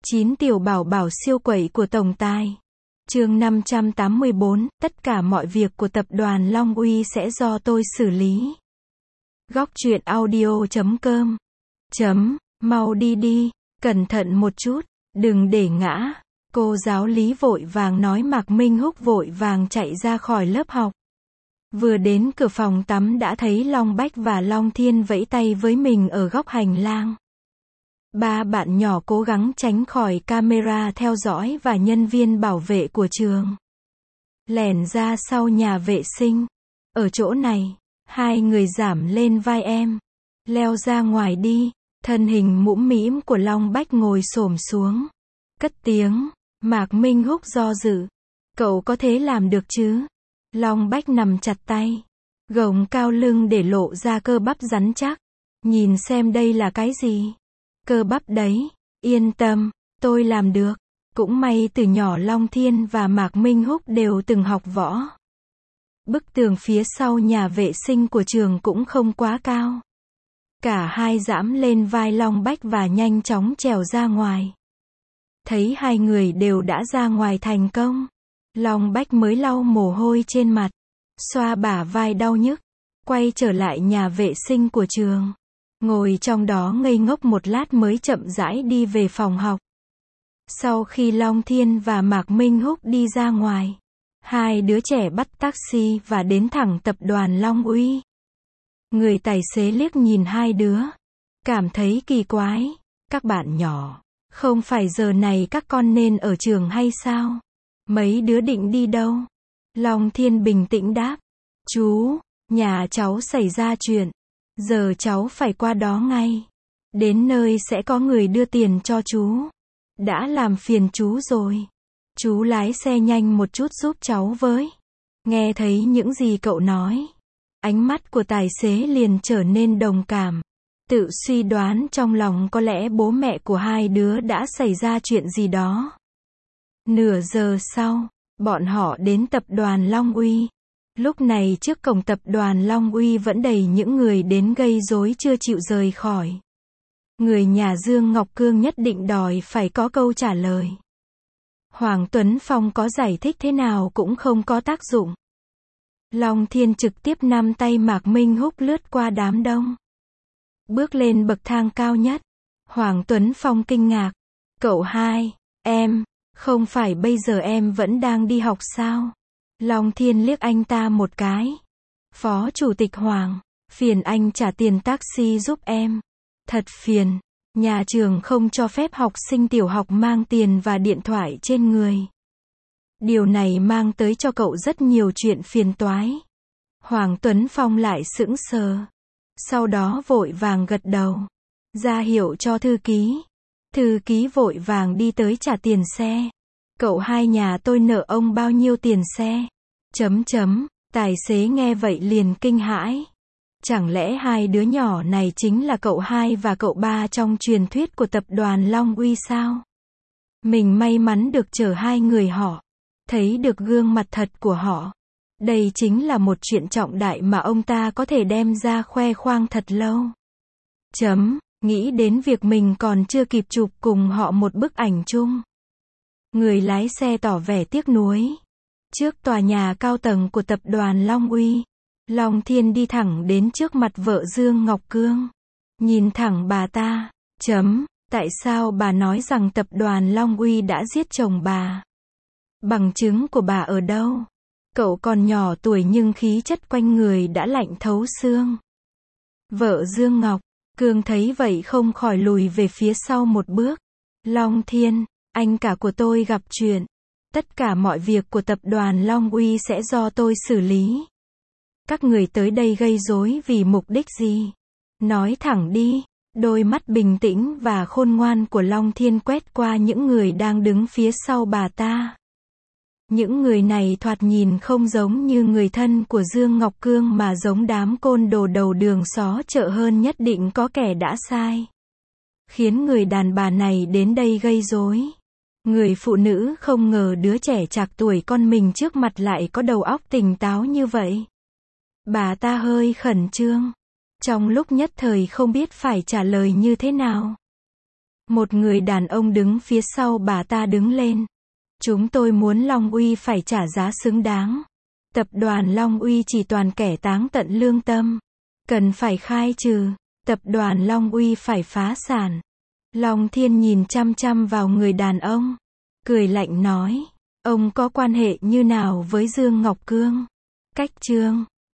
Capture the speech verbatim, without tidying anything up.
chín tiểu bảo bảo siêu quẩy của tổng tài. Chương năm trăm tám mươi bốn, tất cả mọi việc của tập đoàn Long Uy sẽ do tôi xử lý. Góc truyện audio chấm com. Chấm, mau đi đi, cẩn thận một chút, đừng để ngã. Cô giáo Lý vội vàng nói. Mạc Minh Húc vội vàng chạy ra khỏi lớp học. Vừa đến cửa phòng tắm đã thấy Long Bách và Long Thiên vẫy tay với mình ở góc hành lang. Ba bạn nhỏ cố gắng tránh khỏi camera theo dõi và nhân viên bảo vệ của trường. Lẻn ra sau nhà vệ sinh. Ở chỗ này, hai người giảm lên vai em. Leo ra ngoài đi. Thân hình mũm mĩm của Long Bách ngồi xổm xuống. Cất tiếng. Mạc Minh Húc do dự. Cậu có thể làm được chứ? Long Bách nằm chặt tay. Gồng cao lưng để lộ ra cơ bắp rắn chắc. Nhìn xem đây là cái gì? Cơ bắp đấy. Yên tâm, tôi làm được. Cũng may từ nhỏ Long Thiên và Mạc Minh Húc đều từng học võ. Bức tường phía sau nhà vệ sinh của trường cũng không quá cao. Cả hai giãm lên vai Long Bách và nhanh chóng trèo ra ngoài. Thấy hai người đều đã ra ngoài thành công. Long Bách mới lau mồ hôi trên mặt. Xoa bả vai đau nhức. Quay trở lại nhà vệ sinh của trường. Ngồi trong đó ngây ngốc một lát mới chậm rãi đi về phòng học. Sau khi Long Thiên và Mạc Minh Húc đi ra ngoài, hai đứa trẻ bắt taxi và đến thẳng tập đoàn Long Uy. Người tài xế liếc nhìn hai đứa, cảm thấy kỳ quái. Các bạn nhỏ, không phải giờ này các con nên ở trường hay sao? Mấy đứa định đi đâu? Long Thiên bình tĩnh đáp. Chú, nhà cháu xảy ra chuyện. Giờ cháu phải qua đó ngay. Đến nơi sẽ có người đưa tiền cho chú. Đã làm phiền chú rồi. Chú lái xe nhanh một chút giúp cháu với. Nghe thấy những gì cậu nói, ánh mắt của tài xế liền trở nên đồng cảm. Tự suy đoán trong lòng có lẽ bố mẹ của hai đứa đã xảy ra chuyện gì đó. Nửa giờ sau, bọn họ đến tập đoàn Long Uy. Lúc này trước cổng tập đoàn Long Uy vẫn đầy những người đến gây rối chưa chịu rời khỏi. Người nhà Dương Ngọc Cương nhất định đòi phải có câu trả lời. Hoàng Tuấn Phong có giải thích thế nào cũng không có tác dụng. Long Thiên trực tiếp nắm tay Mạc Minh Húc lướt qua đám đông. Bước lên bậc thang cao nhất. Hoàng Tuấn Phong kinh ngạc. Cậu hai, em, không phải bây giờ em vẫn đang đi học sao? Long Thiên liếc anh ta một cái. Phó Chủ tịch Hoàng, phiền anh trả tiền taxi giúp em. Thật phiền, nhà trường không cho phép học sinh tiểu học mang tiền và điện thoại trên người. Điều này mang tới cho cậu rất nhiều chuyện phiền toái. Hoàng Tuấn Phong lại sững sờ. Sau đó vội vàng gật đầu. Ra hiệu cho thư ký. Thư ký vội vàng đi tới trả tiền xe. Cậu hai nhà tôi nợ ông bao nhiêu tiền xe? Chấm chấm, tài xế nghe vậy liền kinh hãi. Chẳng lẽ hai đứa nhỏ này chính là cậu hai và cậu ba trong truyền thuyết của tập đoàn Long Uy sao? Mình may mắn được chở hai người họ, thấy được gương mặt thật của họ. Đây chính là một chuyện trọng đại mà ông ta có thể đem ra khoe khoang thật lâu. Chấm, nghĩ đến việc mình còn chưa kịp chụp cùng họ một bức ảnh chung. Người lái xe tỏ vẻ tiếc nuối. Trước tòa nhà cao tầng của tập đoàn Long Uy, Long Thiên đi thẳng đến trước mặt vợ Dương Ngọc Cương. Nhìn thẳng bà ta. Chấm, tại sao bà nói rằng tập đoàn Long Uy đã giết chồng bà? Bằng chứng của bà ở đâu? Cậu còn nhỏ tuổi nhưng khí chất quanh người đã lạnh thấu xương. Vợ Dương Ngọc Cương thấy vậy không khỏi lùi về phía sau một bước. Long Thiên, anh cả của tôi gặp chuyện. Tất cả mọi việc của tập đoàn Long Uy sẽ do tôi xử lý. Các người tới đây gây rối vì mục đích gì? Nói thẳng đi. Đôi mắt bình tĩnh và khôn ngoan của Long Thiên quét qua những người đang đứng phía sau bà ta. Những người này thoạt nhìn không giống như người thân của Dương Ngọc Cương mà giống đám côn đồ đầu đường xó chợ hơn. Nhất định có kẻ đã sai, khiến người đàn bà này đến đây gây rối. Người phụ nữ không ngờ đứa trẻ trạc tuổi con mình trước mặt lại có đầu óc tỉnh táo như vậy. Bà ta hơi khẩn trương. Trong lúc nhất thời không biết phải trả lời như thế nào. Một người đàn ông đứng phía sau bà ta đứng lên. Chúng tôi muốn Long Uy phải trả giá xứng đáng. Tập đoàn Long Uy chỉ toàn kẻ táng tận lương tâm. Cần phải khai trừ. Tập đoàn Long Uy phải phá sản. Long Thiên nhìn chăm chăm vào người đàn ông. Cười lạnh nói. Ông có quan hệ như nào với Dương Ngọc Cương? Cách chương